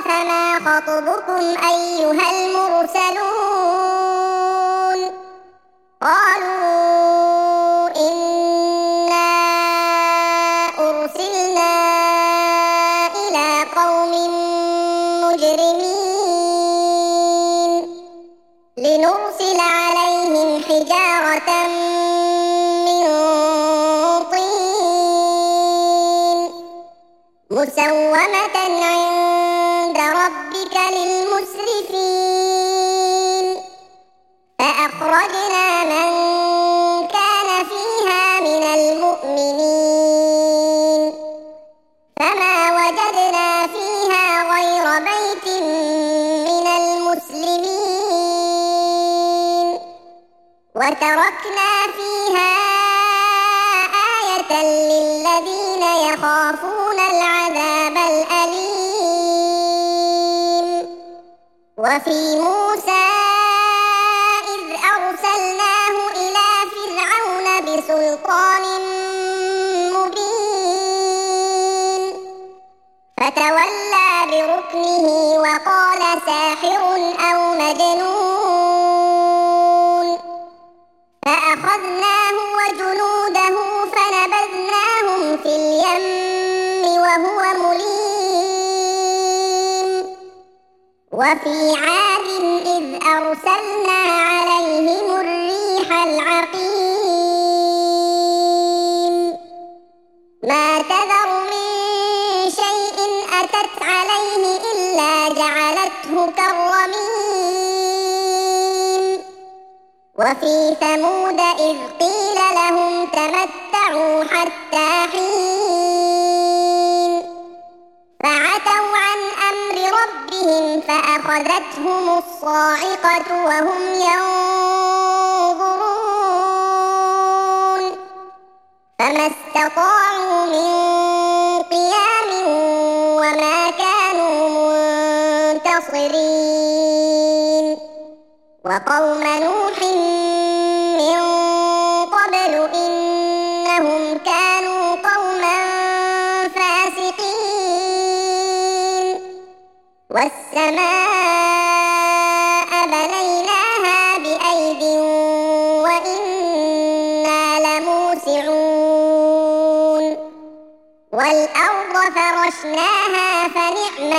فما خطبكم أيها المرسلون قالوا إنا أرسلنا إلى قوم مجرمين لنرسل عليهم حجارة من طين مسومة عند ربك للمسرفين فأخرجنا من كان فيها من المؤمنين فما وجدنا فيها غير بيت من المسلمين وتركنا فيها آية للذين يخافون العذاب الأليم وفي موسى إذ أرسلناه إلى فرعون بسلطان مبين فتولى بركنه وقال ساحر أو مجنون فأخذناه وجنوده فنبذناهم في اليم وهو مليم وفي عاد إذ أرسلنا عليهم الريح العقيم ما تذر من شيء أتت عليه إلا جعلته كالرميم وفي ثمود إذ قيل لهم تمتعوا حتى حين فعتوا عن أمر ربهم فأخذتهم الصاعقة وهم ينظرون فما استطاعوا من قيام وما كانوا منتصرين وقوم نوح من قبل إنهم كانوا قوما فاسقين والسماء بنيناها بأيد وإنا لموسعون والأرض فرشناها فنعم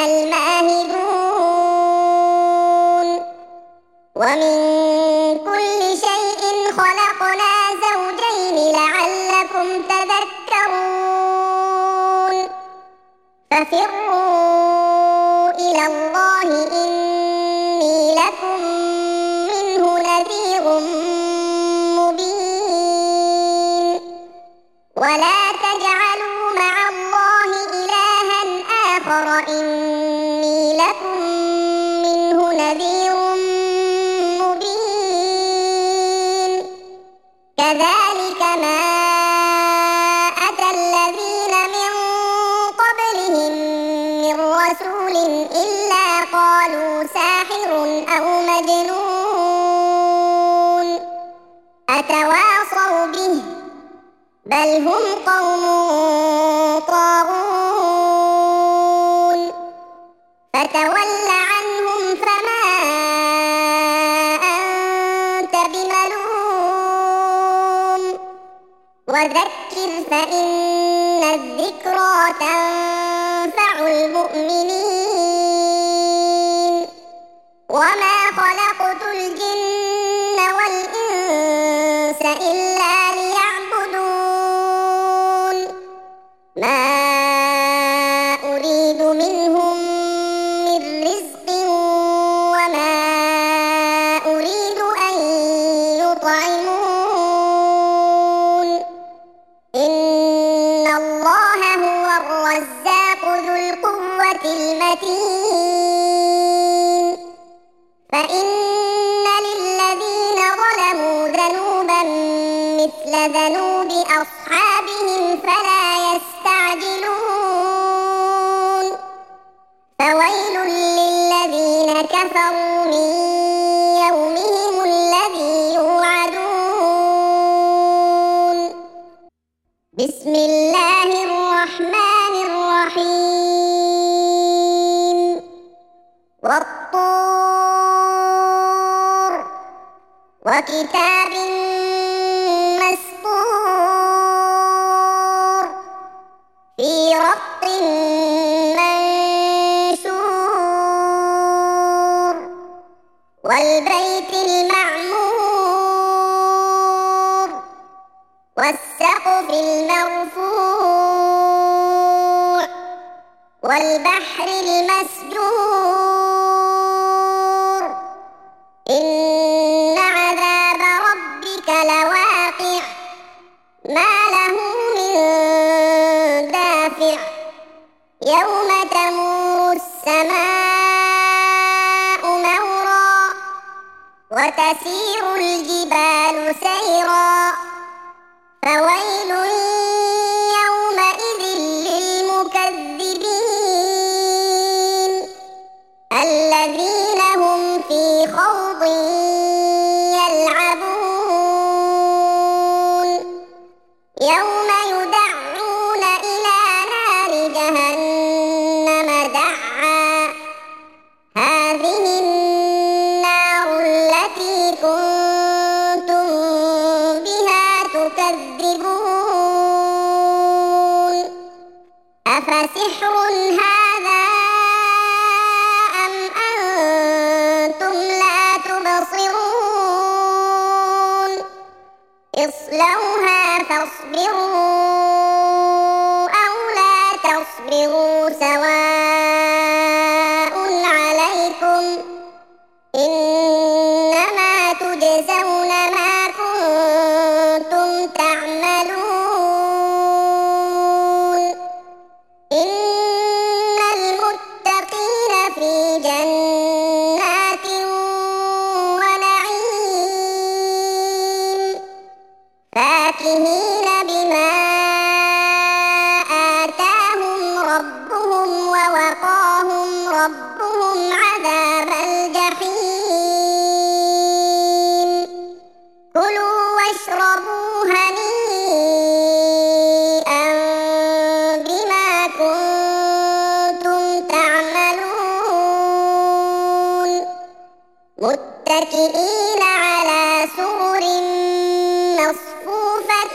الماهدون ومن كل شيء خلقنا زوجين لعلكم تذكرون ففروا إلى الله إني لكم منه نذير مبين ولا تجعلوا مع الله إلها آخر إني لكم منه نذير مبين كذلك ما أتى الذين من قبلهم من رسول إلا قالوا ساحر أو مجنون أتواصوا به بل هم قوم طاغون فتول عنهم فما أنت بملوم وذكر فإن الذكرى تنفع المؤمنين وما خلقت الجن والإنس إلا ليعبدون ما أريد منهم من رزق وما أريد أن يطعمون إن الله هو الرزاق ذو القوة المتين فإن للذين ظلموا ذنوبا مثل ذنوب أصحابهم فلا يستعجلون فويل للذين كفروا من يومهم الذي يوعدون بسم الله الرحمن الرحيم والطور وكتاب مسطور في رق منشور والبيت المعمور والسقف المرفوع والبحر المسجور إن عذاب ربك لواقع ما له من دافع يوم تمور السماء مورا وتسير الجبال سيرا فويل يومئذ للمكذبين الذين هم في خوض يلعبون يوم يدعون إلى نار جهنم دعا هذه النار التي كنتم بها تكذبون أفسحر هذا أم أنتم لا تبصرون اصلوها فاصبروا أو لا تصبروا سواء عليكم إنما تجزون ما كنتم تعملون إن المتقين في جنات ونعيم فاكهين بما آتاهم ربهم ووقاهم ربهم عذاب الجحيم كلوا واشربوا هنيئا بما كنتم تعملون متكئين على سرر مصفوفة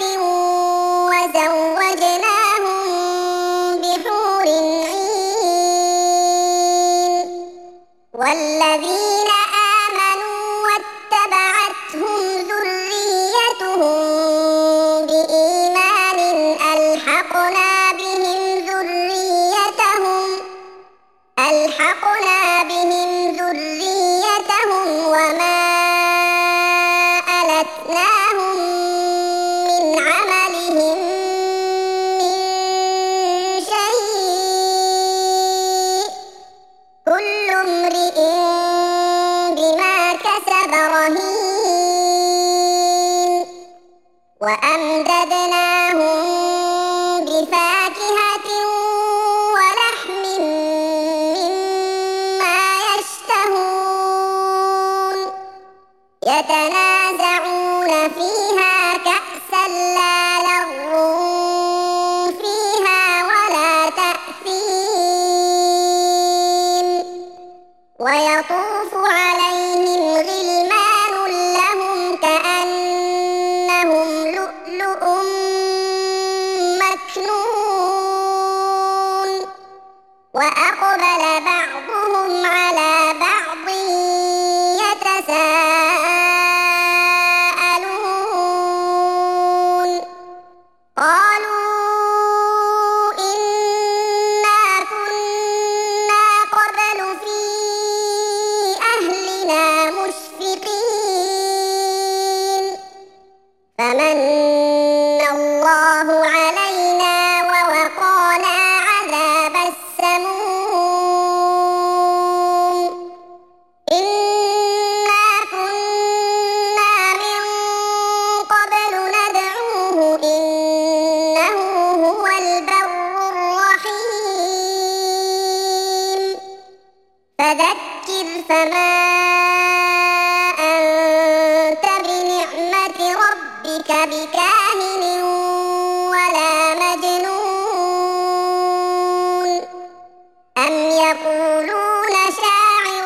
وزوجناهم بحور عين والذين آمنوا واتبعتهم ذريتهم بإيمان ألحقنا بهم ذريتهم وما ألتناهم من عملهم من شيء كل امرئ بما كسب رهين وأمددناهم بفاكهة ولحم مما يشتهون يتنازعون فيها كأسا لا لغو فيها ولا تأثيم ويطوف عليهم غلمان لهم كأنهم لؤلؤ مكنون وأقبل بعضهم على بعض يتساءلون قالوا إنا كنا قبل في أهلنا مشفقين فمن الله علينا ووقانا عذاب السموم إنا كنا من قبل ندعوه إنه هو البر الرحيم فذكر فما أنت بنعمة ربك بكاهن ولا مجنون أم يقولون شاعر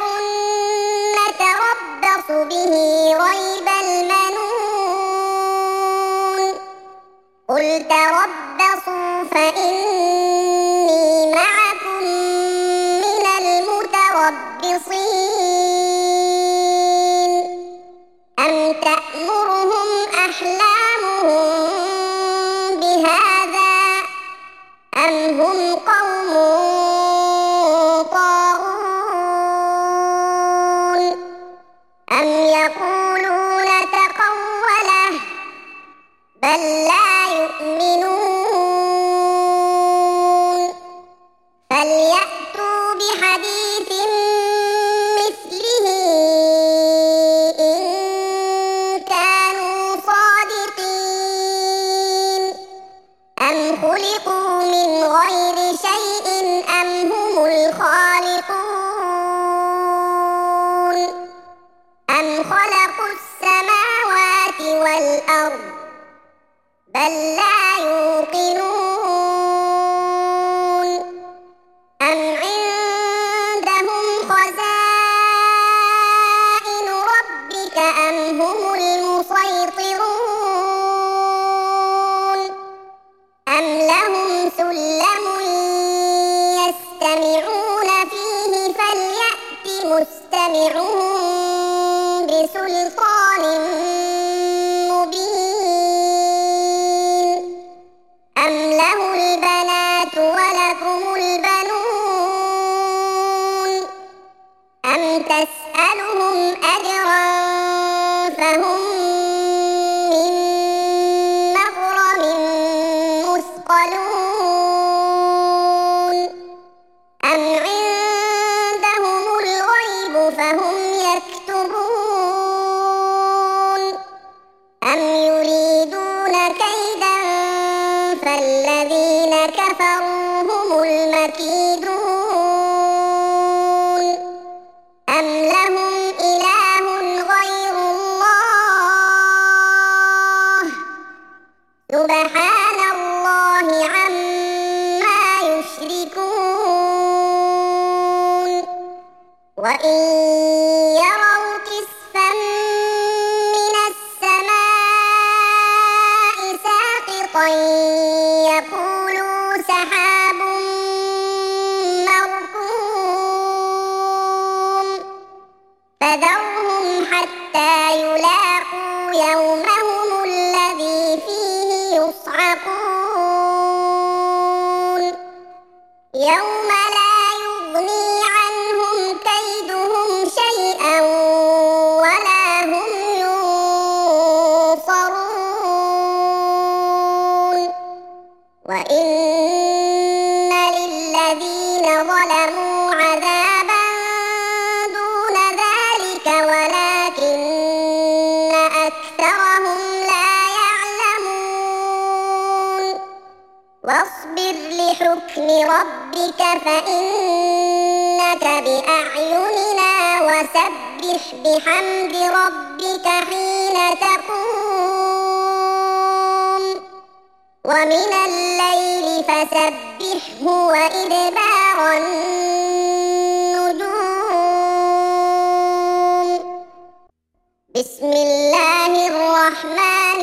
مستمعون فيه فليأت مستمعون بسلطان مبين أم له البنات ولكم البنون أم تسألهم أجرا فهم من مغرم مثقلون أم عندهم الغيب فهم يكتبون أم يريدون كيدا فالذين كفروا هم المكيدون أم لهم إله غير الله سبحان الله عما يشركون وإن يروا كسفا من السماء ساقطا يقولوا سحاب مركوم فذرهم حتى يلاقوا يومهم الذي فيه يصعقون يوم لا يغني عنهم كيدهم شيئا ولا هم ينصرون وإن للذين ظلموا عذابا دون ذلك ولكن أكثرهم لا يعلمون واصبر لحكم ربك فإنك بأعيننا وسبح بحمد ربك حين تقوم ومن الليل فسبحه وإدبار النجوم بسم الله الرحمن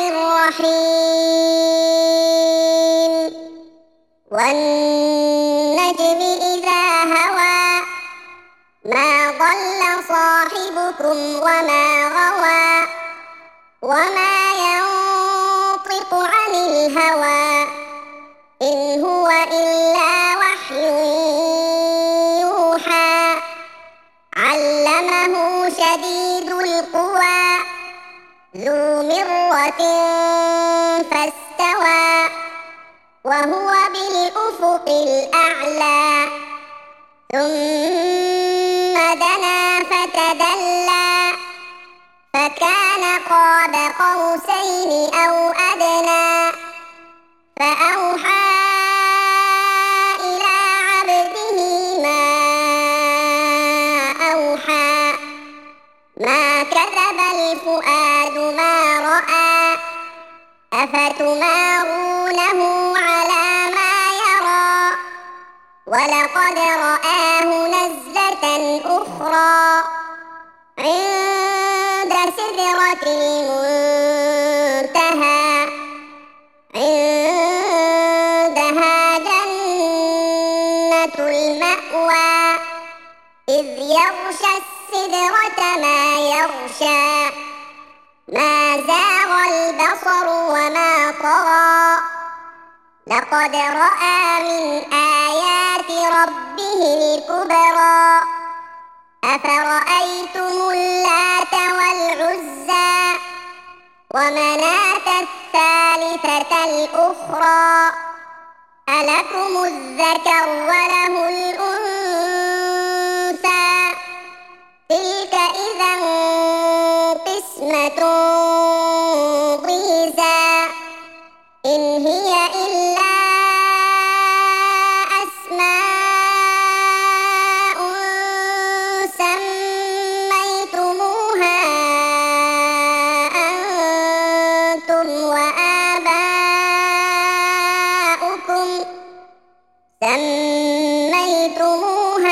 الرحيم والنجم إذا هوى ما ضل صاحبكم وما غوى وما ينطق عن الهوى إن هو إلا وحي يوحى علمه شديد القوى ذو مرة فاستوى وهو بالأفق الأعلى ثم دنا فتدلى فكان قاب قوسين أو أدنى فأوحى إلى عبده ما أوحى ما كذب الفؤاد ما رأى أفتمارونه على ما يرى ولقد رآه نزلة أخرى عند سدرة المنتهى عندها جنة المأوى إذ يغشى السدرة ما يغشى ما زاغ البصر وما طغى لقد رأى من آيات ربه الكبرى أفرأيتم اللات والعزى ومناة الثالثة الأخرى ألكم الذكر وله الأنثى تلك إذا قسمة ضيزى إن هي إلا أسماء سميتموها أنتم وآباؤكم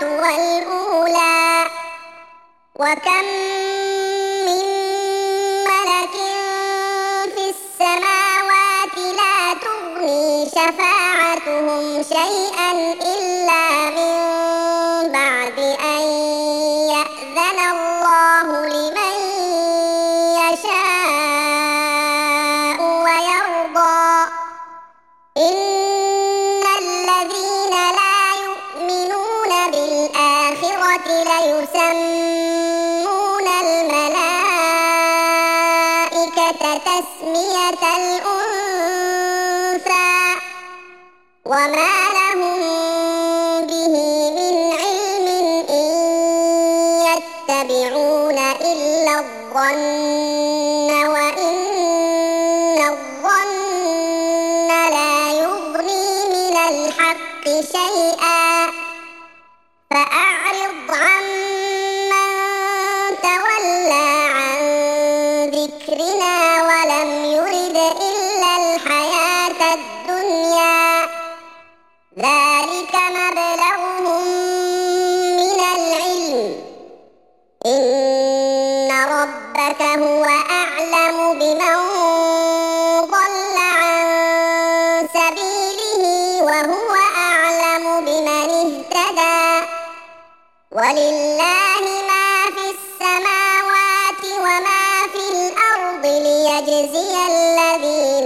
والأولى وكم من ملك في السماوات لا تغني شفاعتهم شيئا إلا من بعد أن يأذن الله لمن يشاء ويرضى إن الذين لا يؤمنون بالآخرة ليسمون الملائكة تسمية الأنثى وما لهم به من علم إن يتبعون إلا الظن وإن الظن لا يغني من الحق شيئا فأعرض عمن تولى عن ذكرنا ولم يرد إلا الحياة الدنيا ذلك مبلغهم من العلم إن ربك هو أعلم بمن ضل عن سبيله وهو أعلم بمن اهتدى ولله ما في السماوات وما في الأرض ليجزي الذين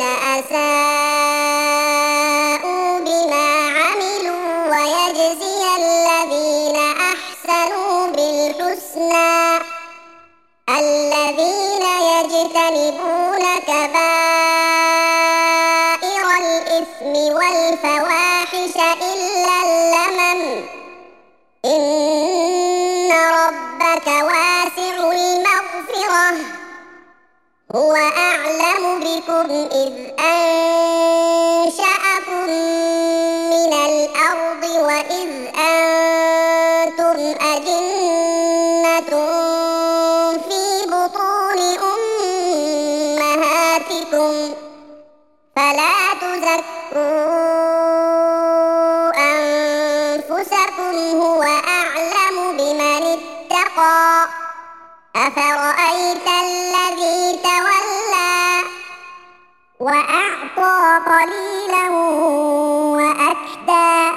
أساءوا بما عملوا ويجزي الذين أحسنوا بالحسنى الذين يجتنبون كبائر الإثم والفواحش إلا اللمم إن ربك واسع المغفرة هو أعلم بكم إذ أنشأكم من الأرض وإذ أنتم أجنة في بطون أمهاتكم فلا تزكوا أنفسكم هو أعلم بمن اتقى أفرأيت الذي تولى وأعطى قليلا وأكدى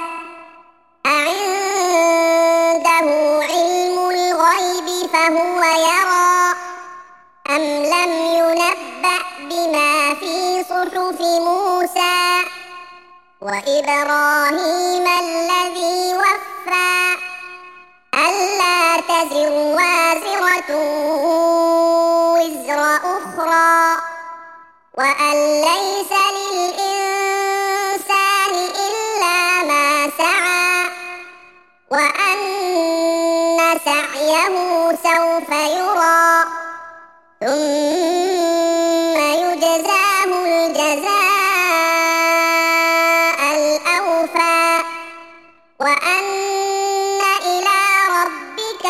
أعنده علم الغيب فهو يرى أم لم ينبأ بما في صحف موسى وإبراهيم الذي وفى ألا تزر وازرة وزر أخرى وأن ليس للإنسان إلا ما سعى وأن سعيه سوف يرى ثم يجزاه الجزاء الأوفى وأن إلى ربك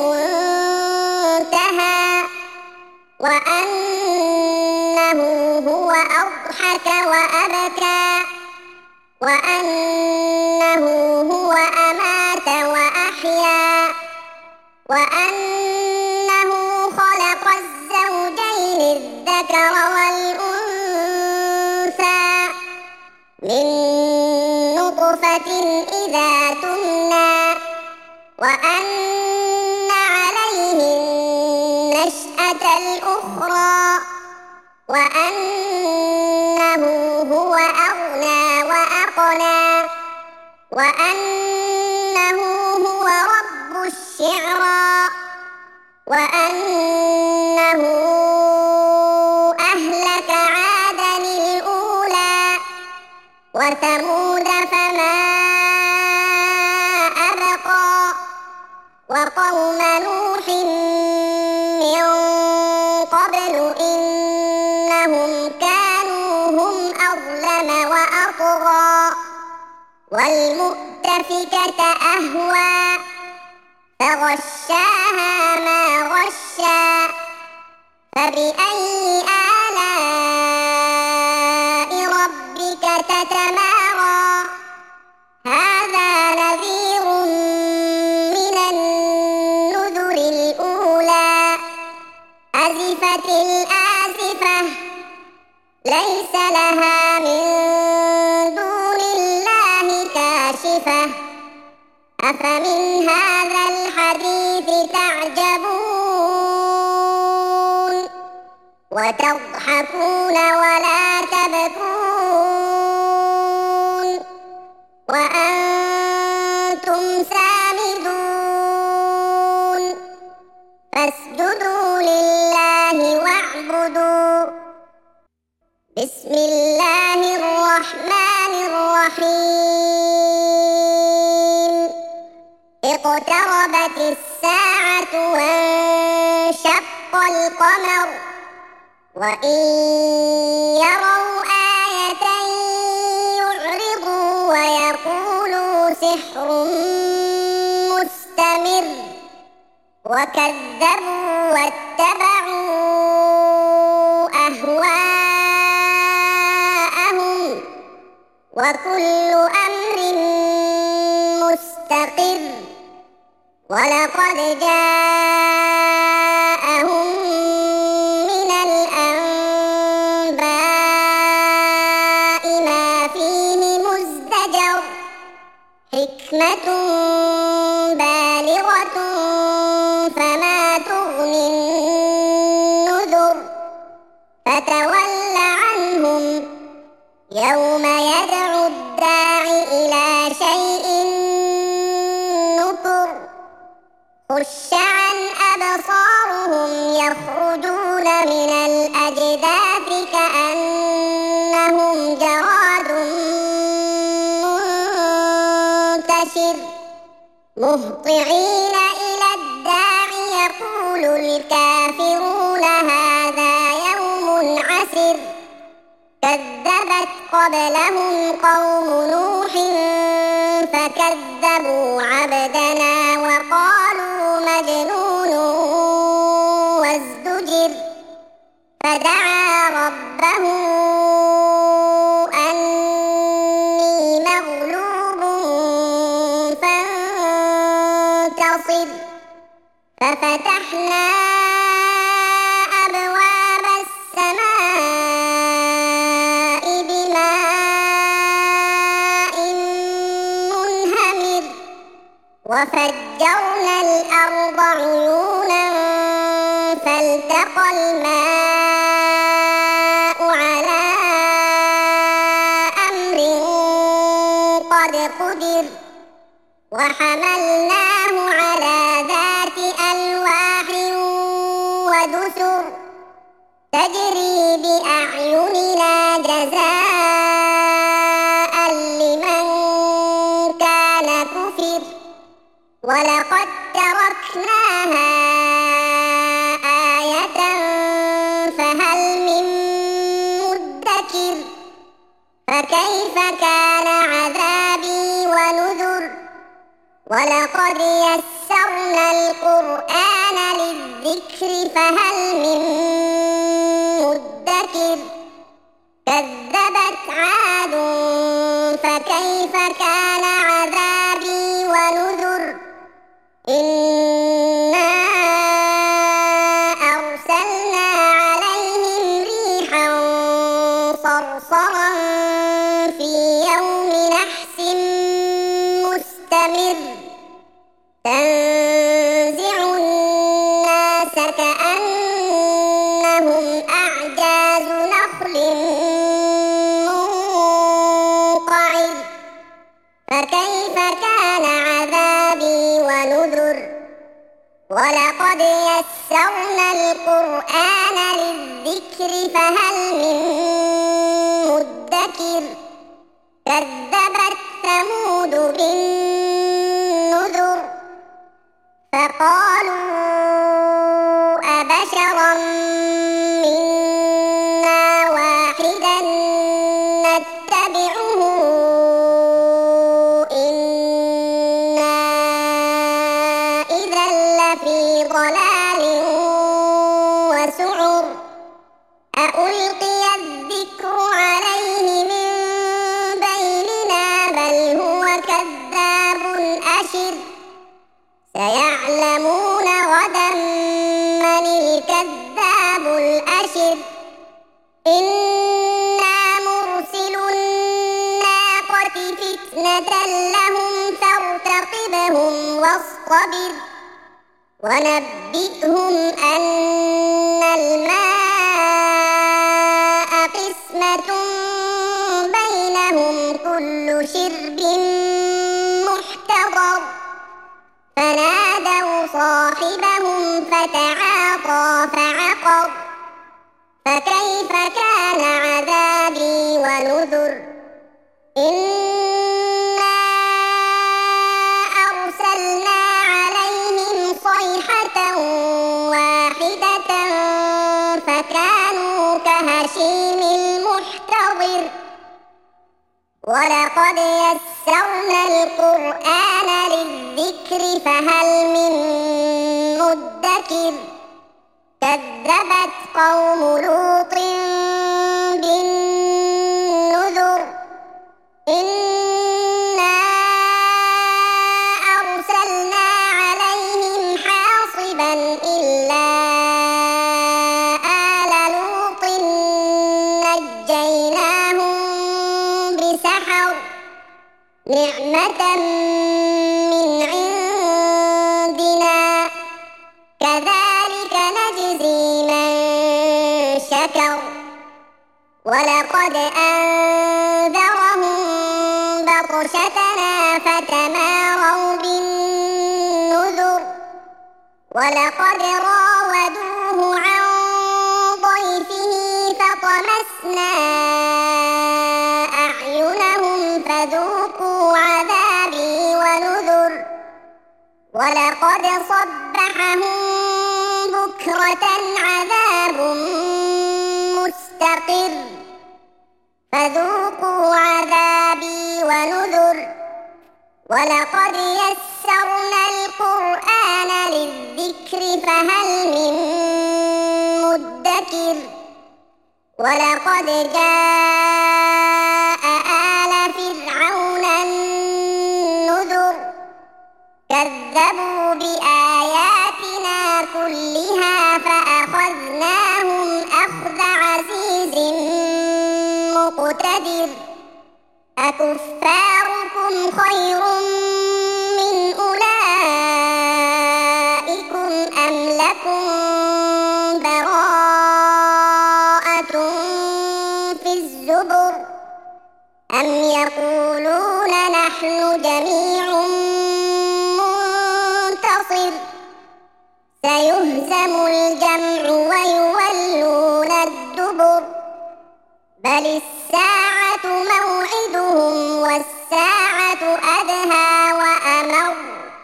المنتهى وأنه هو أضحك وأبكى وأنه هو أمات وأحيا وأنه خلق الزوجين الذكر والأنثى من نطفة إذا تمنى وأن عليه النشأة الأخرى وأنه هو أغنى وأقنى وأنه هو رب الشعرى وأنه أهلك عادا الأولى وثمود فما أبقى وقوم نوح من قبل إنهم كانوا هم أظلم وأطغى والمؤتفكة أهوى فغشاها ما غشى فبأي آلاء ربك تتمارى هذا نذير أفمن هذا الحديث تعجبون وتضحكون ولا تبكون وأنتم سامدون فاسجدوا لله واعبدوا. بسم الله الرحمن الرحيم. اقتربت الساعة وانشق القمر وإن يروا آية يعرضوا ويقولوا سحر مستمر وكذبوا واتبعوا أهواءهم وكل أمر مستقر ولقد جاءهم من الأنباء ما فيه مزدجر حكمة بالغة فما تغني النذر فتول عنهم يوم يدعو الداع إلى شيء نكر خش عن أبصارهم يخرجون من الأجداث كأنهم جراد منتشر مهطعين إلى الداع يقول الكافرون هذا يوم عسر كذبت قبلهم قوم نوح فكذبوا عبدنا وقالوا مجنون وازدجر فدعا ربه أني مغلوب فانتصر ففتحنا أبواب السماء بماء منهمر وفجرنا الأرض عيونا فالتقى الماء على أمر قد قدر وحملناه على ذات ألواح ودسر تجري بأعيننا جزاء لمن كان كفر ولقد تركناها آية فهل من مدكر فكيف كان عذابي ونذر ولقد يسرنا القرآن للذكر فهل من مدكر كذبت عاد فكيف كان عذابي ونذر إنا أرسلنا عليهم ريحا صرصرا في يوم نحس مستمر تنزع الناس كأنهم أعجاز نخل منقعر فكيف كان عذابي ونذر ولقد يسرنا القرآن للذكر فهل من مدكر كذبت ثمود بالنذر فقالوا أبشرا منا واحدا نتبعه إنا إذا لفي ضلال وسعر ألقي الذكر عليه من بيننا بل هو كذاب أشر سيعلمون غدا من الكذاب الأشر إنا مرسل الناقة فتنة لهم فارتقبهم واصطبر ونبئهم أن الماء قسمة بينهم كل شرب محتضر فنادوا صاحبهم فتعاطى فعقر فكيف كان عذابي ونذر إنا أرسلنا عليهم صيحة واحدة فكانوا كهشيم المحتضر ولقد يسرنا القرآن للذكر فهل من مدكر كذبت قوم لوط بالنذر إنا أرسلنا عليهم حاصبا إلا آل لوط نجيناهم بسحر نعمة من عندنا كذلك نجزي من شكر ولقد أنذرهم بطشتنا فتماروا بالنذر ولقد راودوه عن ضيفه فطمسنا أعينهم فذوقوا عذابي ونذر ولقد صبحهم بكرة عذاب مستقر فذوقوا عذابي ونذر ولقد يسرنا القرآن للذكر فهل من مدكر ولقد جاء آل فرعون النذر كذبوا بآياتنا كلها فأخذناهم أخذ عزيز مقتدر أكفاركم خير من أولئكم أم لكم براءة في الزبر أم يقولون نحن جميع منتصر سيهزم الجمع ويولون الدبر بل الساعة موعدهم والساعة أدهى وأمر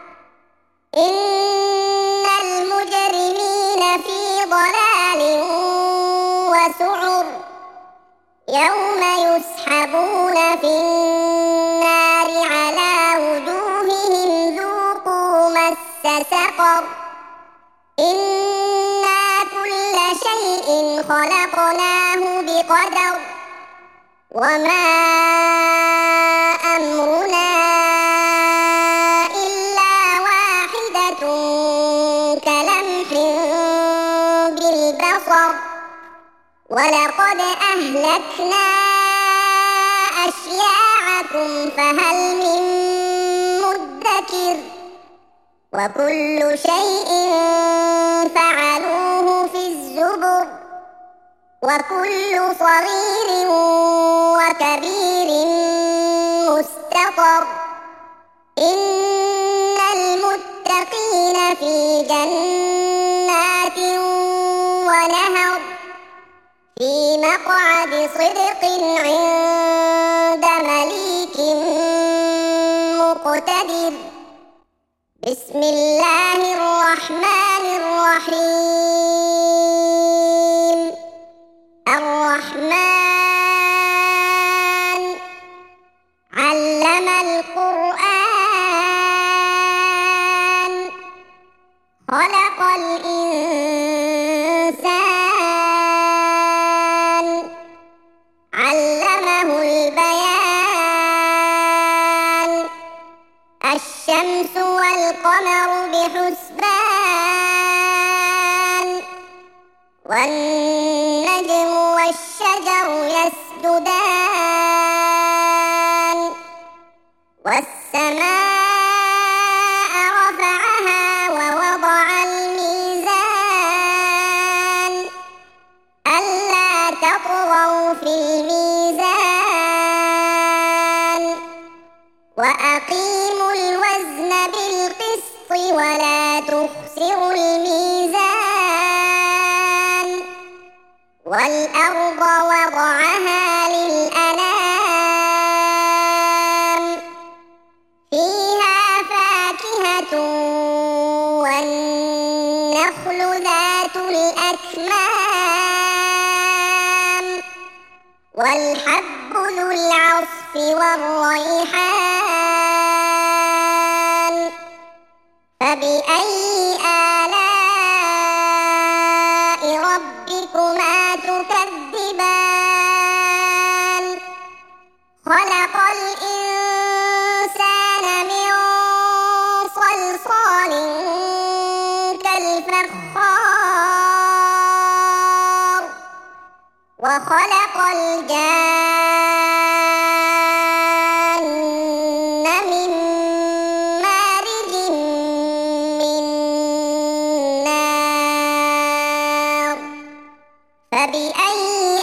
إن المجرمين في ضلال وسعر يوم يسحبون في النار على وجوههم ذوقوا مس سقر إنا كل شيء خلقناه بقدر وما أمرنا إلا واحدة كلمح بالبصر ولقد أهلكنا أشياعكم فهل من مدكر وكل شيء فعلوه في الزبر وكل صغير وكبير مستطر إن المتقين في جنات ونهر في مقعد صدق عند مليك مقتدر بسم الله الرحمن الرحيم الرحمن علم القرآن خلق الإنسان علمه البيان الشمس والقمر بحسبان والنجم والشجر يسجدان والسماء يخسر الميزان والأرض وضعها للأنام فيها فاكهة والنخل ذات الأكمام والحب ذو العصف والريحان فبأي آلاء ربكما تكذبان خلق الإنسان من صلصال كالفخار وخلق الجان من مارج من نار فبأي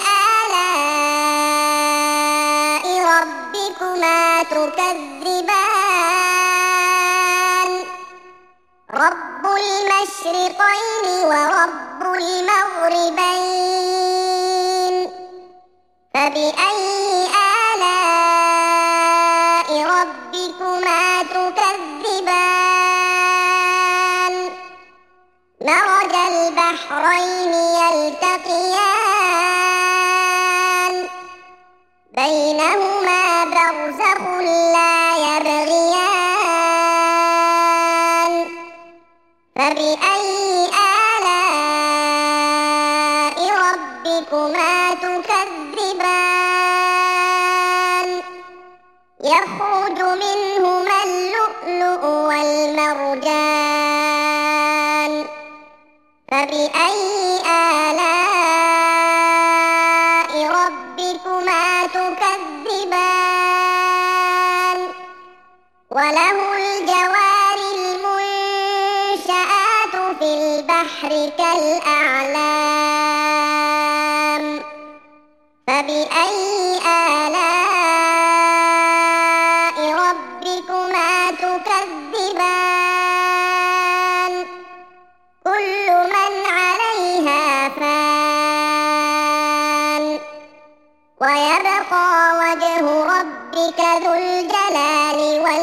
آلاء ربكما تكذبان رب المشرقين ورب المغربين فبأي آلاء ربكما تكذبان مرج البحرين يلتقيان بينهما برزخ لا يبغيان فبأي آلاء ربكما تكذبان يخرج منهما اللؤلؤ والمرجان فبأي آلاء ربكما تكذبان وله الجوار المنشآت في البحر كالأعلام فبأي آلاء ربكما تكذبان كل من عليها فان ويبقى وجه ربك ذو الجلال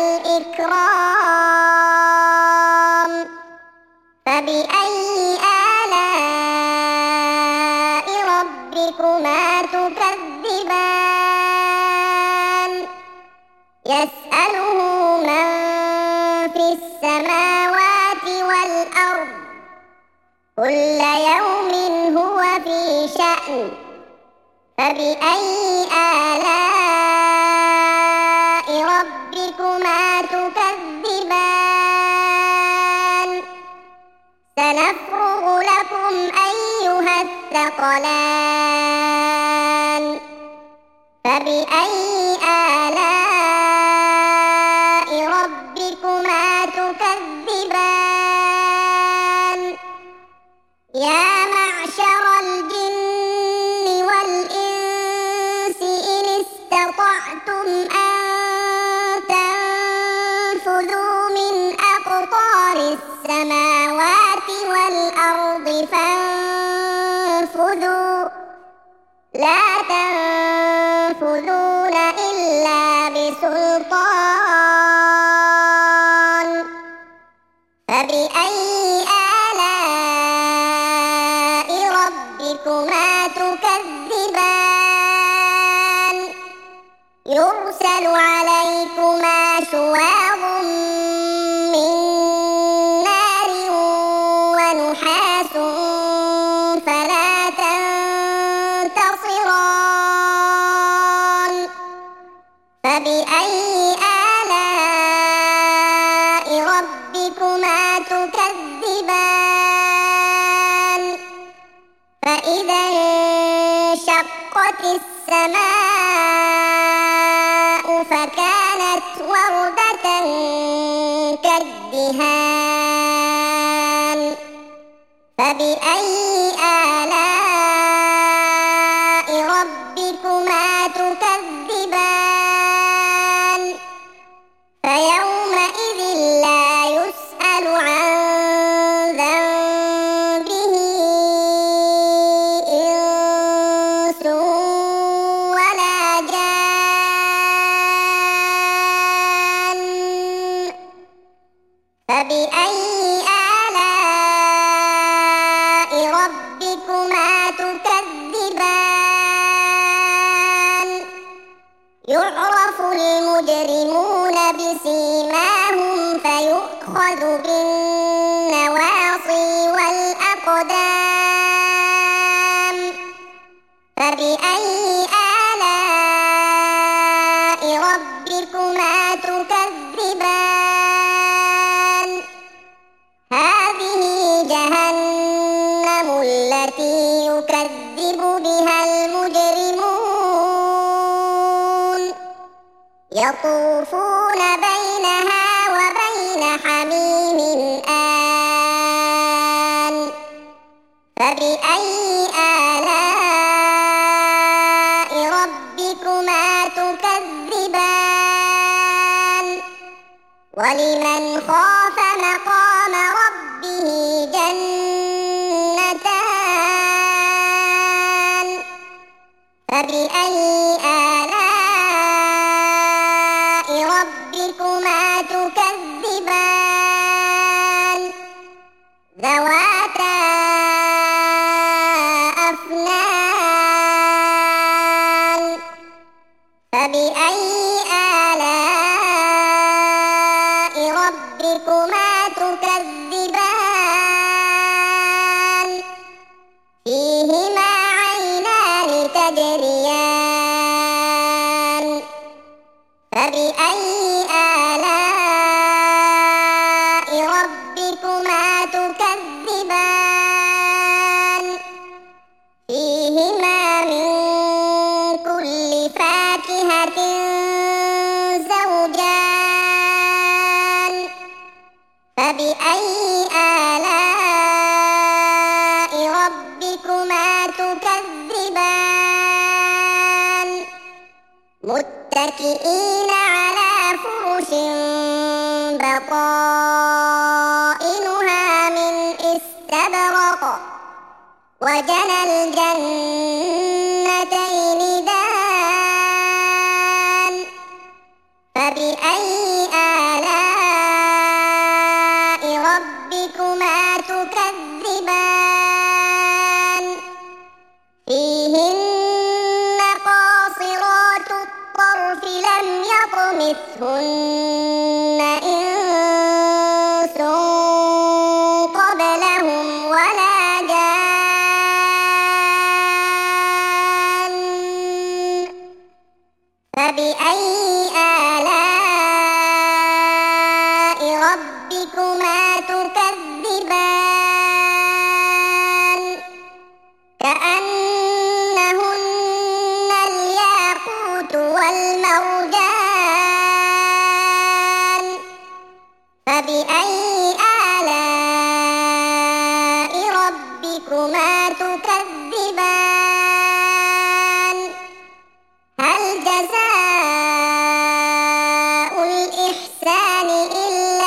والإكرام فبأي آلاء ربكما تكذبان يسأله من في السماوات والأرض كل يوم هو في شأن فبأي آلاء ربكما تكذبان سنفرغ لكم أيها الثقلان فبأي آلاء ربكما تكذبان يا معشر الجن والإنس إن استطعتم أن تنفذوا من أقطار السماوات والأرض فانفذوا لا تنفذون إلا بسلطان فبأي آلاء ربكما تكذبان يرسل عليكما شواظ من نار ونحاس فلا تنتصران فبأي آلاء ربكما تكذبان فإذا انشقت السماء فكانت وردة كالدهان فبأي آلاء ربكما تكذبان فيومئذ لا يسأل عن المجرمون بسيماهم فيؤخذ بالنواصي والأقدام فبأي آلاء ربكما تكذبان هذه جهنم التي يكذب بها المجرمون يطوفون بينها وبين حميم آن فبأي آلاء ربكما تكذبان ولمن خاف مقام ربه جنتان فبأي آلاء ربكما تكذبان ذواتا أفنان فبأي آلاء ربكما تكذبان فيهما عينان تجريان فبأي آلاء ربكما تكذبان فيهما من كل فاكهة زوجان فبأي آلاء ربكما تكذبان متكئين على فرش بطائنها من استبرق وجنى الجنتين دان فبأي آلاء ربكما تكذبان فيهن قاصرات الطرف لم يطمثهن إنس قبلهم ولا جان فبأي آلاء ربكما تكذبان كأنهن الياقوت والمرجان فبأي آلاء ربكما تكذبان هل جزاء الإحسان إلا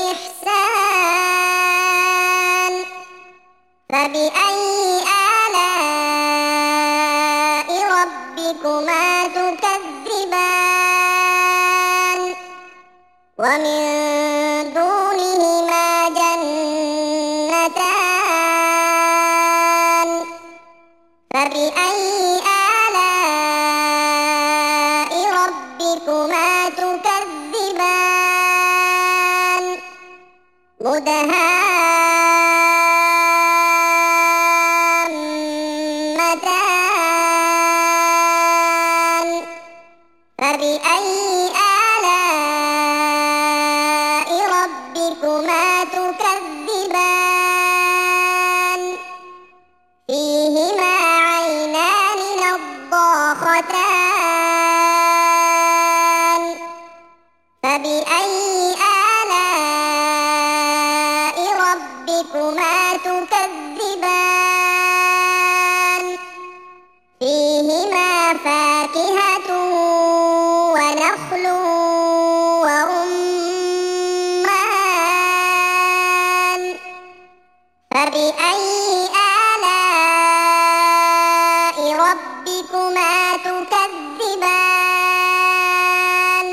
الإحسان فبأي آلاء ربكما تكذبان ومن دونهما جنتان فبأي آلاء ربكما تكذبان مدهامتان فبأي آلاء ربكما تكذبان فيهما عينان نضاختان فبأي آلاء ربكما تكذبان فيهما فاكهة ونخل ورمان فبأي آلاء ربكما تكذبان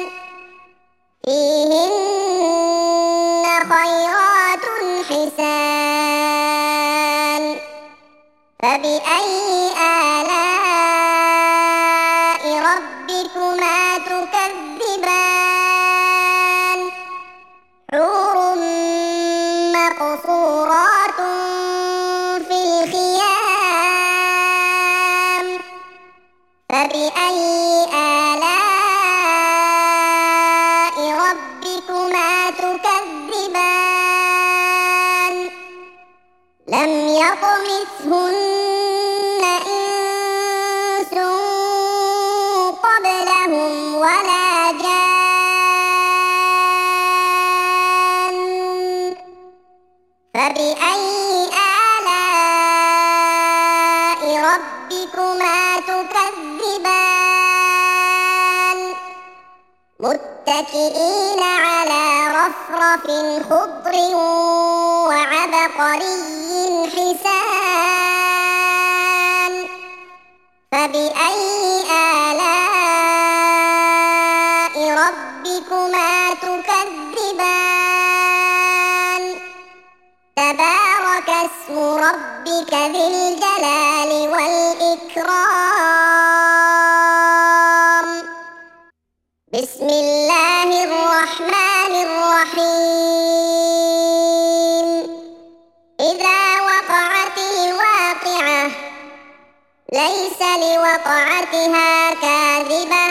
فيهن خيرات حسان فبأي آلاء ربكما تكذبان مقصورات في الخيام فبأي آلاء ربكما تكذبان لم يطمثهن إنس قبلهم ولا جان فبأي آلاء ربكما تكذبان متكئين على رفرف خضر وعبقري حسان فبأي آلاء ربكما تكذبان تبارك اسم ربك ذي الجلال والإكرام بسم الله الرحمن الرحيم إذا وقعت الواقعة ليس لوقعتها كاذبة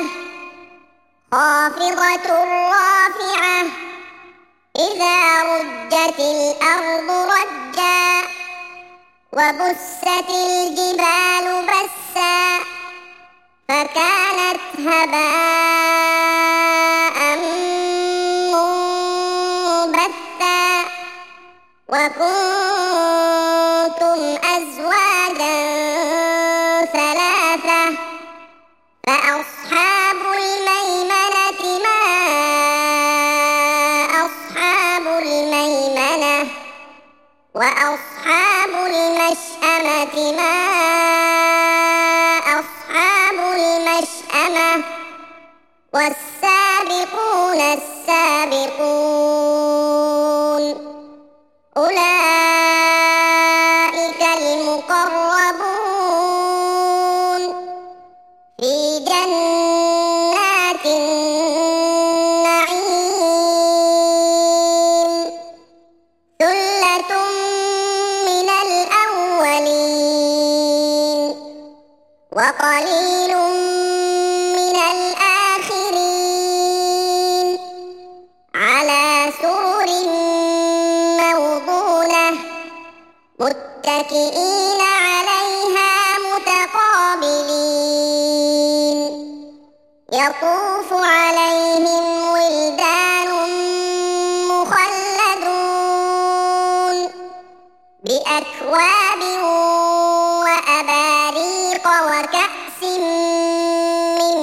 خافضة رافعة إذا رجت الأرض رجا وبست الجبال بسا فكانت هباء منبثا وكنتم أزواجا ثلاثة فأصحاب الميمنة ما أصحاب الميمنة وأصحاب المشأمة ما أصحاب المشأمة والسابقون السابقون أولئك المقربون في جنات النعيم ثلة من الأولين وقليل من الآخرين على سرر موضونة متكئين عليها متقابلين يطوف عليهم ولدان مخلدون بأكواب وأباريق وكأس من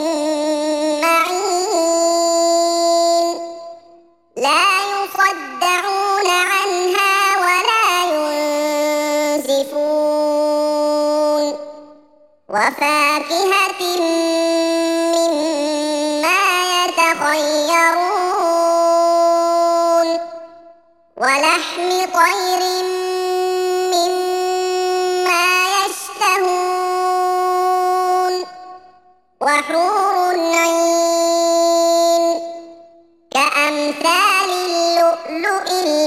معين لا يصدعون عنها ولا ينزفون وفاكهة مما يتخيرون ولحم طير مما يشتهون وحور عين كأمثال اللؤلؤ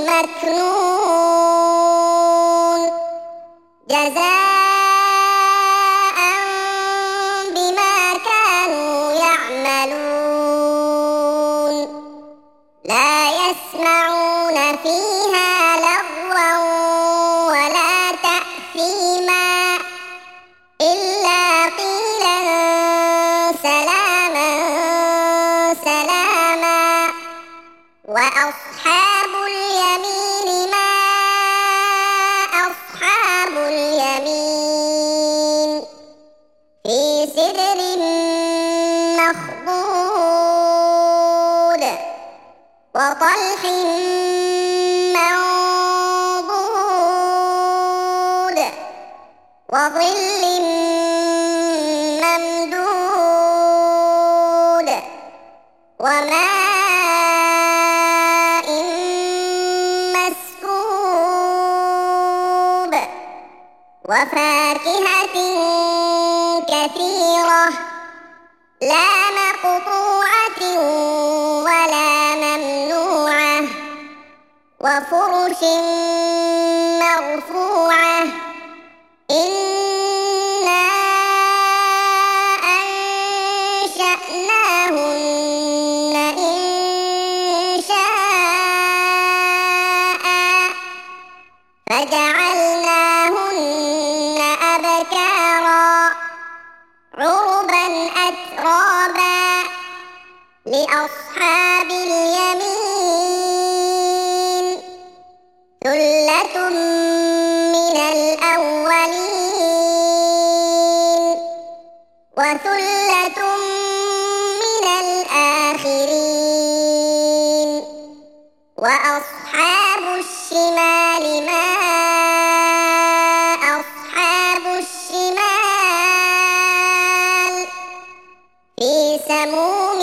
المكنون جزاء بما كانوا يعملون لا يسمعون فيها لغوا ولا تأثيما إلا قيلا سلاما سلاما وأصحاب اليمين ما أصحاب اليمين في سدر مخضود وطلح منضود وظل ممدود وماء مسكوب وفاكهة كثيرة لا مقطوعة ولا ممنوعة وفرش مرفوعة إنا أنشأناهن إنشاء فجعلناهن أبكارا عربا أترابا لأصحاب اليمين ثلة من الأولين وثلة من الآخرين وأصحاب الشمال ما أصحاب الشمال في سموم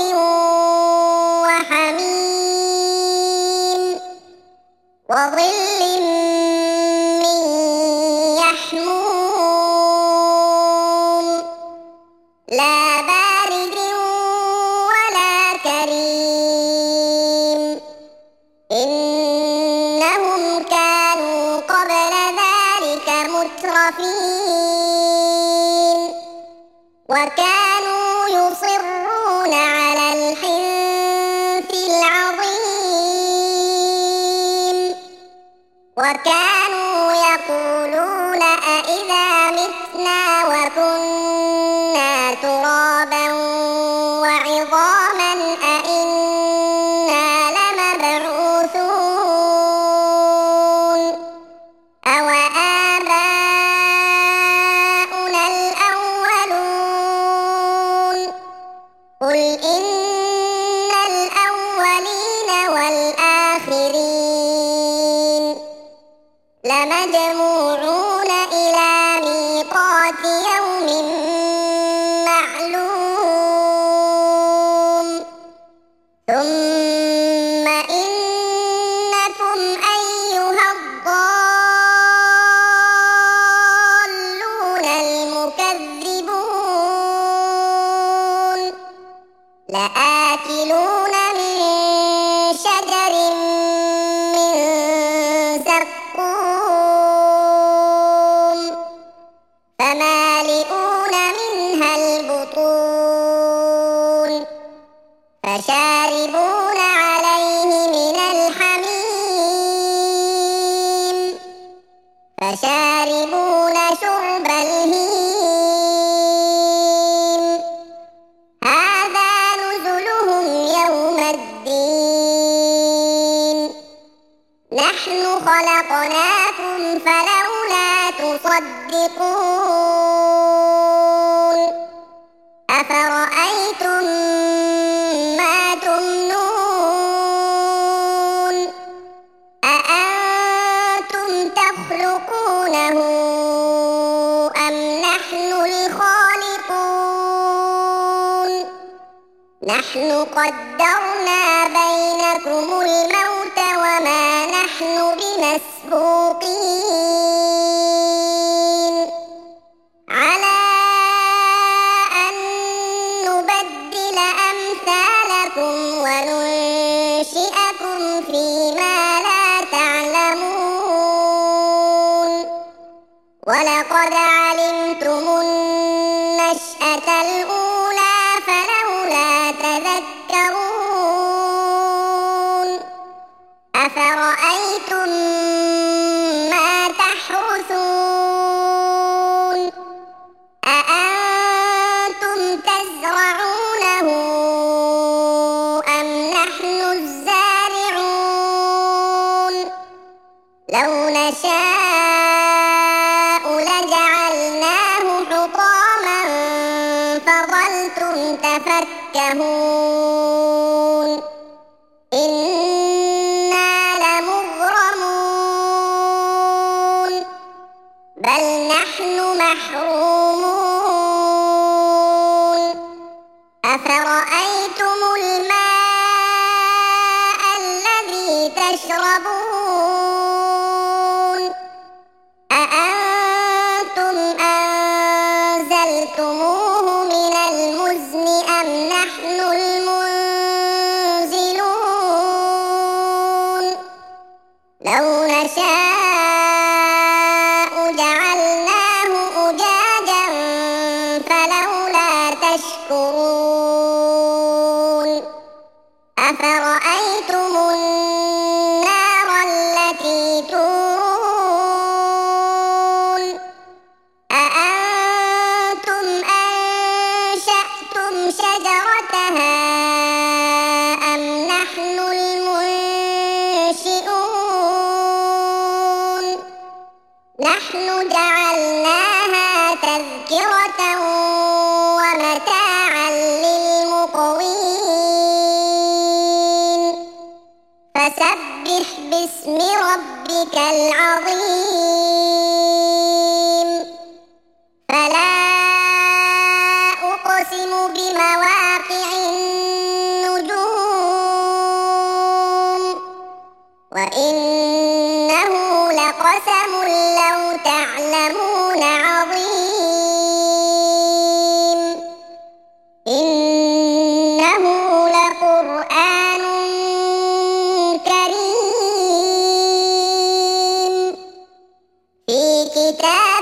وحميم وظل من يحموم لا بارد ولا كريم إنهم كانوا قبل ذلك مترفين وكانوا يصرون على الحنث العظيم وكانوا يقولون أإذا متنا وكنا ترابا وعظاما أإنا لمبعوثون أوآباؤنا الأولون قل إن الأولين والآخرين لمجموعون إلى ميقات يوم معلوم ثم إنكم أيها الضالون المكذبون لآكلون من شجر من زقوم فمالئون منها البطون فشاربون عليه من الحميم فشاربون شرب الهيم هذا نزلهم يوم الدين نحن خلقناكم فلولا تصدقون أفرأيتم ما تمنون أأنتم تخلقونه أم نحن الخالقون نحن قدرنا بينكم الموت وما نحن بمسبوقين على أن نبدل أمثالكم وننشئكم فيما لا تعلمون ولقد علمتم النشأة الأولى فلولا تذكرون أفرأيتم ما تحرثون أأنتم تزرعونه أم نحن الزارعون لو نشاء لجعلناه حطاما فظلتم تفكهون إنا لمغرمون بل نحن محرومون أفرأيتم الماء الذي تشربون أأنتم أنزلتموه من المزن أم نحن المنزلون نحن جعلناها تذكرة ومتاعا للمقوين فسبح باسم ربك العظيم فلا أقسم بمواقع النجوم وإنه لقسم لو تعلمون عظيم إنه لقرآن كريم في كتاب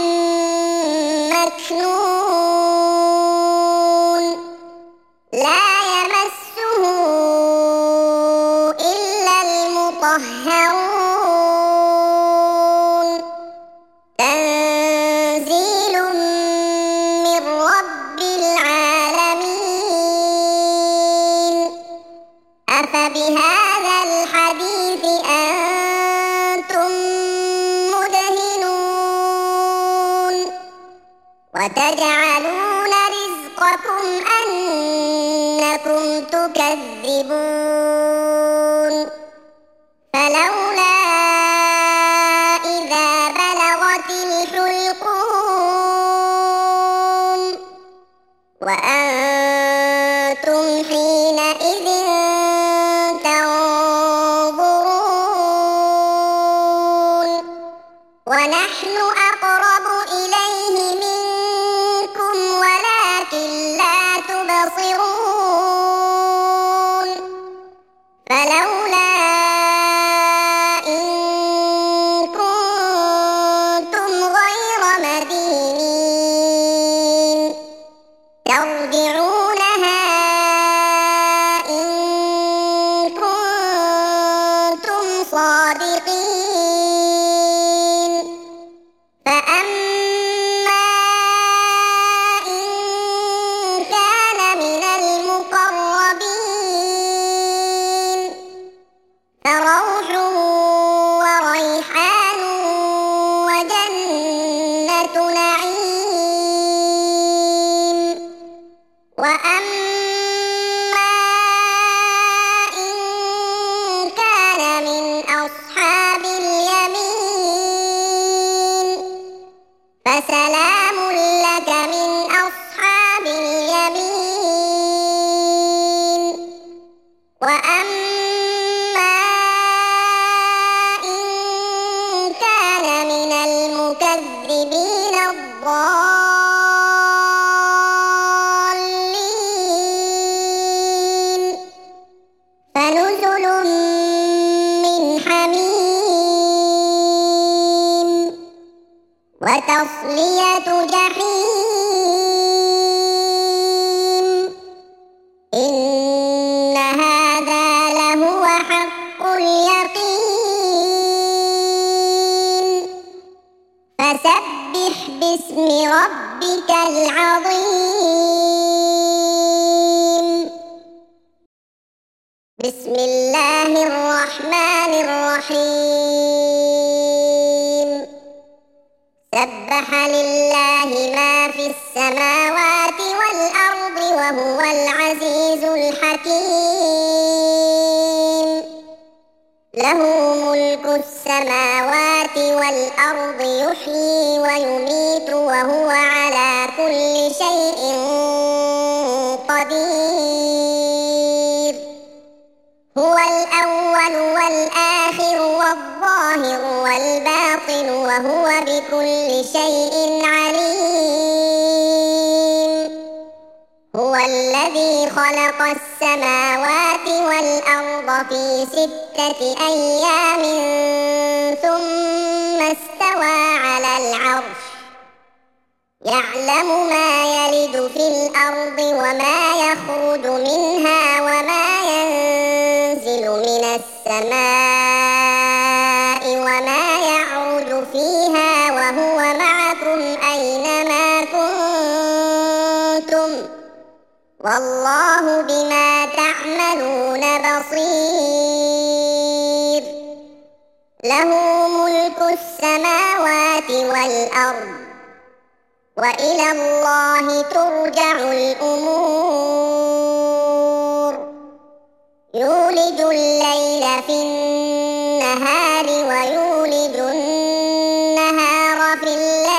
مكنون لا يمسه إلا المطهرون تنزيل من رب العالمين أفبهذا الحديث أنتم مدهنون وتجعلون رزقكم أنكم تكذبون فلولا إذا بلغت الحلقوم وأنتم حينئذ تنظرون ونحن أقرب إليه منكم ولكن لا تبصرون فلولا إن كنتم غير مدينين ترجعونها إن كنتم صادقين فأما إن كان من المقربين فروح وريحان وجنة نعيم وأما إن كان من أصحاب اليمين فسلام لك من أصحاب اليمين وأما إن كان من المكذبين الضالين فنزل من حميم وتصلية جحيم إن هذا لهو حق اليقين فسبح باسم ربك العظيم بسم الله الرحمن الرحيم سبح لله ما في السماوات والأرض وهو العزيز الحكيم له ملك السماوات والأرض يحيي ويميت وهو على كل شيء قدير هو الأول والآخر والظاهر والباطن وهو بكل شيء عليم هو الذي خلق السماوات والأرض في 6 أيام ثم استوى على العرش يعلم ما يلج في الأرض وما يخرج منها وما ينزل من السماء وما يعرج فيها وهو معكم أينما كنتم والله بما تعملون بصير له ملك السماوات والأرض وإلى الله ترجع الأمور يولج الليل في النهار ويولج النهار في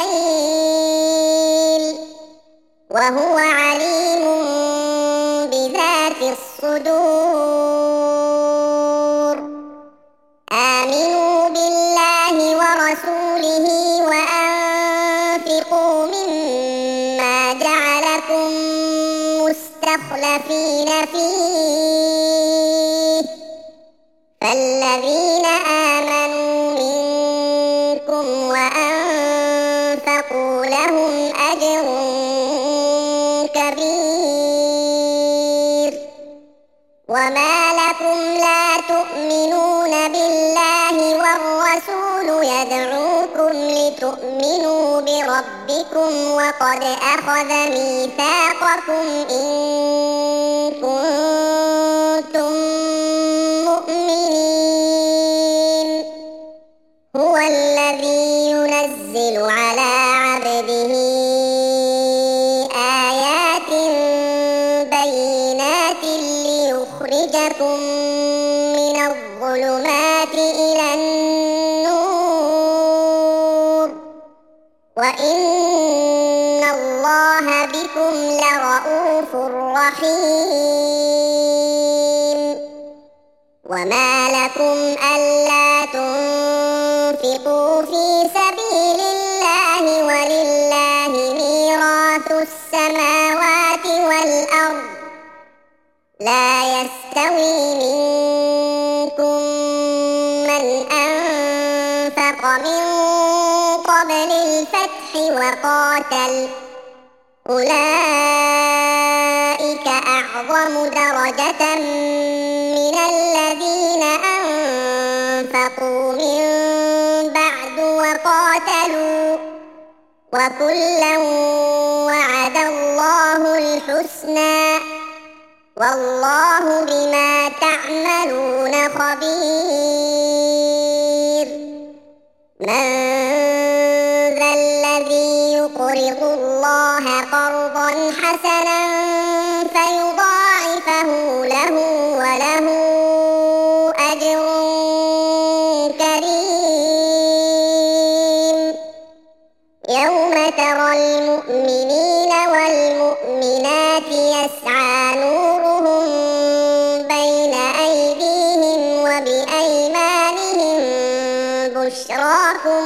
الليل وهو عليم بذات الصدور آمنوا بالله ورسوله وأنفقوا مما جعلكم مستخلفين فيه فالذين آمنوا منكم وأنفقوا لهم أجر كبير وما لكم لا تؤمنون بالله والرسول يدعوكم لتؤمنوا بربكم وقد أخذ ميثاقكم إن كنتم مؤمنين هو الذي ينزل على عبده آيات بينات ليخرجكم من الظلمات إلى النور وإن الله بكم لرءوف رحيم وما لكم ألا تنفقوا في سبيل الله ولله ميراث السماوات والأرض لا يستوي منكم من أنفق من قبل الفتح وقاتل أولئك أعظم درجة من الذين أنفقوا من بعد وقاتلوا وكلا وعد الله الحسنى والله بما تعملون خبير من ذا الذي يقرض الله قرضا حسنا فيضاعفه له وله أجر كريم يوم ترى المؤمنين والمؤمنات يسعى نورهم بين أيديهم وبأيمانهم بشراكم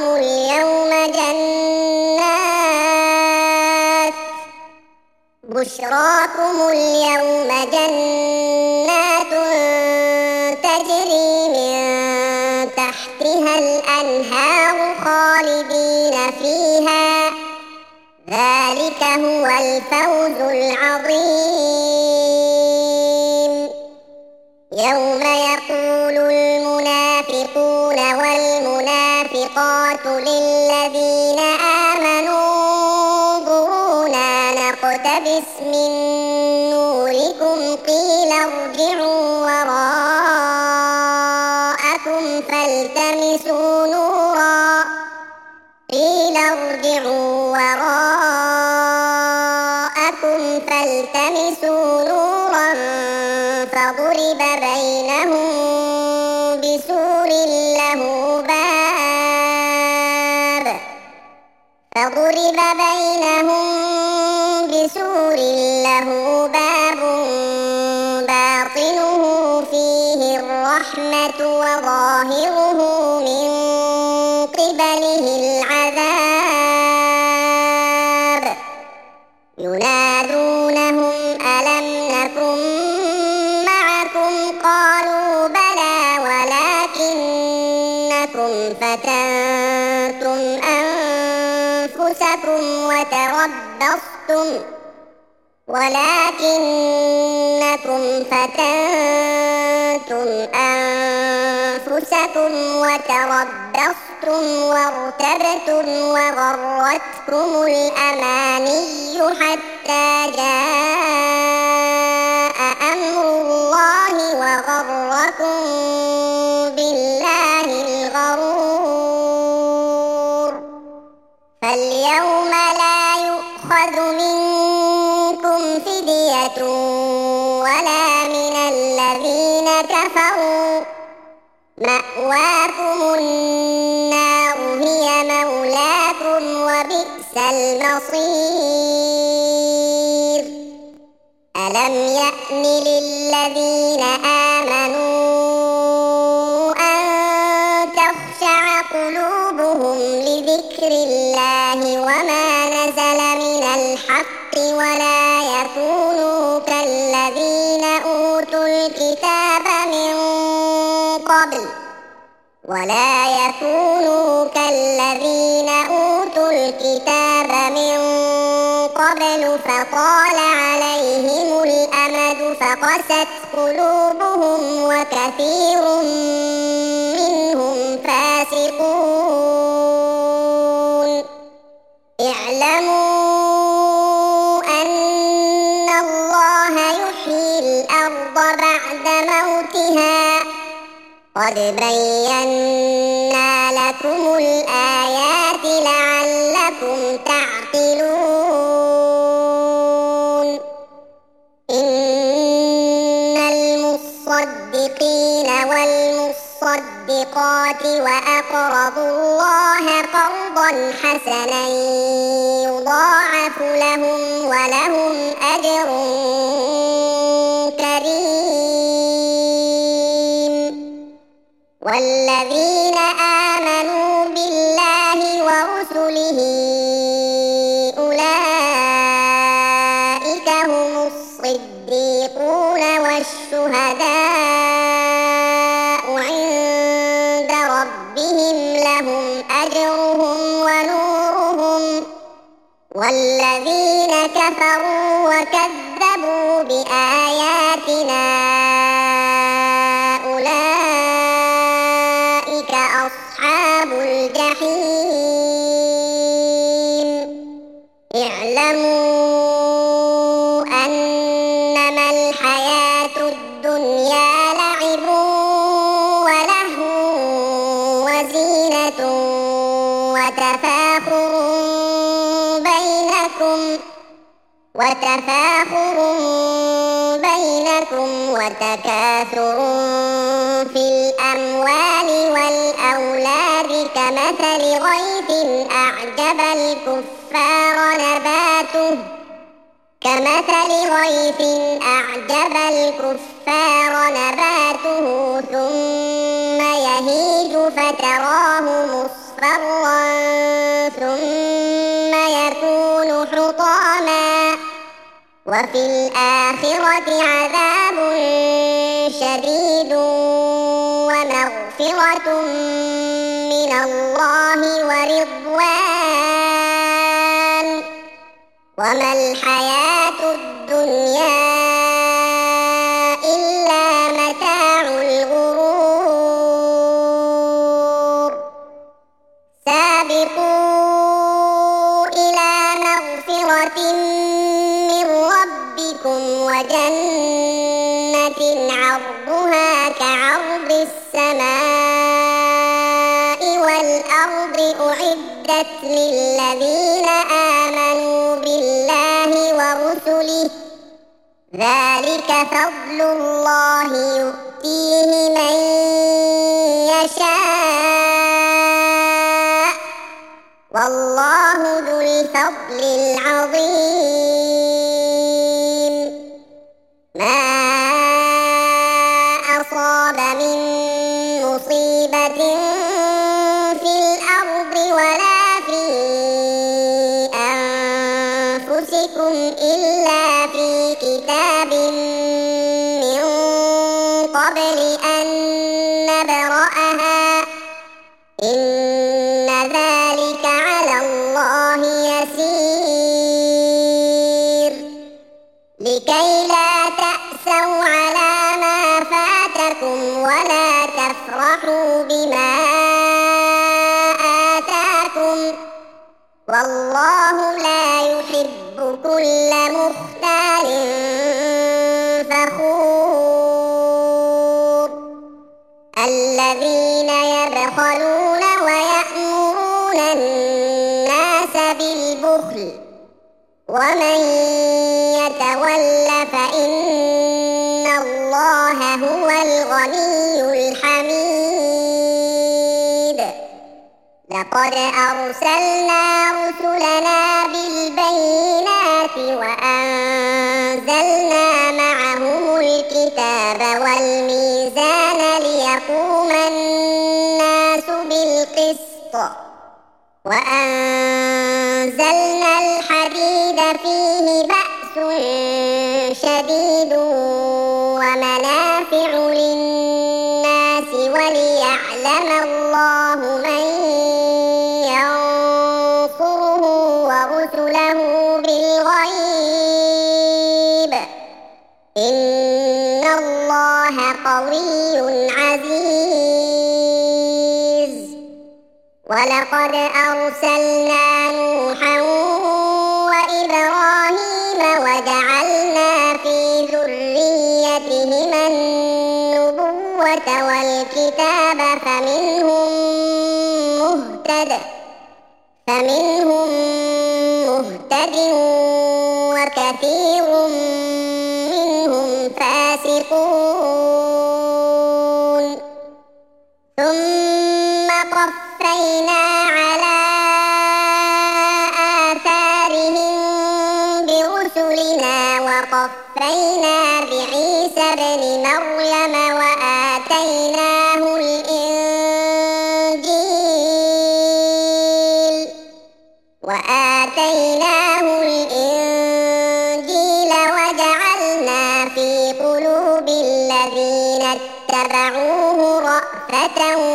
اليوم جنات تجري من تحتها الأنهار خالدين فيها ذلك هو الفوز العظيم يوم يقول المنافقون والمنافقات للذين آمنوا انظرونا نقتبس من نوركم قيل ارجعوا وراءكم فالتمسوا نورا فضرب بينهم بسور له باب باطنه فيه الرحمة وظاهره من قبله العذاب ينادونهم ألم نكن معكم قالوا بلى ولكنكم فتنتم أنفسكم وتربصتم وارتبتم وغرتكم الأماني حتى جاء أمر الله وغركم بالله الغرور فاليوم لا يؤخذ منكم فدية ولا من الذين كفروا، مأواكم النار هي مولاكم وبئس المصير. ألم يأن للذين آمنوا أن تخشع قلوبهم لذكر الله وما نزل من الحق ولا يكونوا كالذين أوتوا الكتاب من قبل فطال عليهم الأمد فقست قلوبهم وكثير منهم فاسقون. اعلموا أن الله يحيي الأرض بعد موتها قد بينا لكم الآيات لعلكم تعقلون. إن المصدقين والمصدقات وأقرضوا الله قرضا حسنا يضاعف لهم ولهم أجر كريم. والذين آمنوا بالله ورسله أولئك هم الصديقون والشهداء عند ربهم لهم أجرهم ونورهم. والذين كفروا وكذبوا بآياتنا أصحاب الجحيم. اعلموا أنما الحياة الدنيا لعب ولهو وزينة وتفاخر بينكم وتكاثر في الأموال والأولاد كمثل غيث أعجب الكفار نباته ثم يهيج فتراه مصفرا ثم يكون حطاما وفي الآخرة عذاب شديد ومغفرة من الله ورضوان وما الحياة الدنيا إلا متاع الغرور. سابقوا إلى مغفرة من ربكم وجنة عرضها كعرض السماء والأرض أعدت للذين آمنوا بالله ورسله ذلك فضل الله يؤتيه من يشاء والله ذو الفضل العظيم. ما أصاب من مصيبة في الأرض ولا في أنفسكم إلا في كتاب من قبل أن نبرأها إن ذلك على الله يسير. لكي لا تأسوا على ما فاتكم ولا تفرحوا بما آتاكم والله لا يحب كل مختال فخور. الذين يبخلون ويأمرون الناس بالبخل ومن يتول فإن الله هو الغني الحميد لقد أرسلنا رسلنا بالبينات وأنزلنا معهم الكتاب والميزان ليقوم الناس بالقسط وأنزلنا الحديد فيه بأس شديد ومنافع للناس وليعلم الله من ينصره ورسله بالغيب إن الله قوي عزيز ولقد أرسلنا نوحا وإبراهيم وجعلنا في ذريتهما النبوة والكتاب فمنهم مهتد وكثير منهم فاسقون ثم قفينا على آثارهم برسلنا وقفينا بعيسى ابن مريم وآتيناه الإنجيل وجعلنا في قلوب الذين اتبعوه رأفة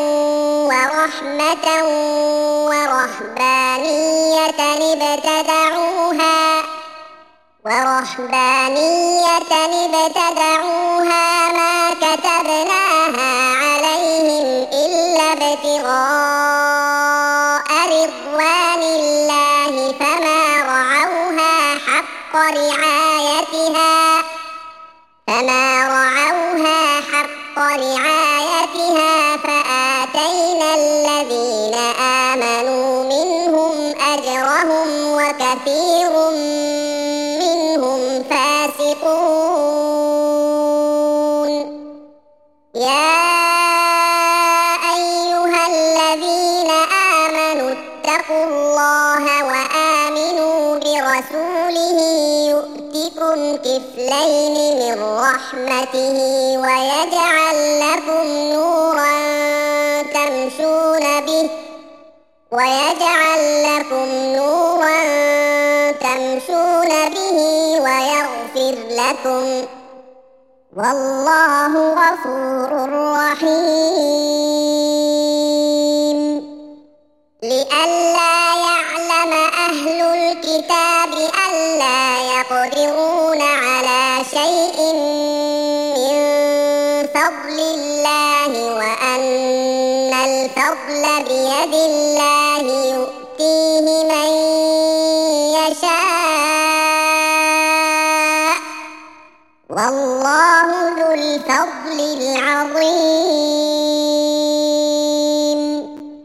ورحمة ورهبانية ابتدعوها ما كتبناها عليهم إلا ابتغاء رضوان الله فما رعوها حق رعايتها فآتينا الذين آمنوا منهم أجرهم وكثير منهم فاسقون يا أيها الذين آمنوا اتقوا الله وآمنوا برسوله يؤتكم كفلين من رحمته ويجعل لكم نورا تمشون به ويغفر لكم والله غفور رحيم لئلا يعلم أهل الكتاب ألا يقدرون على شيء من فضل الله وأن الفضل بيد الله يؤتيه من يشاء والله ذو الفضل العظيم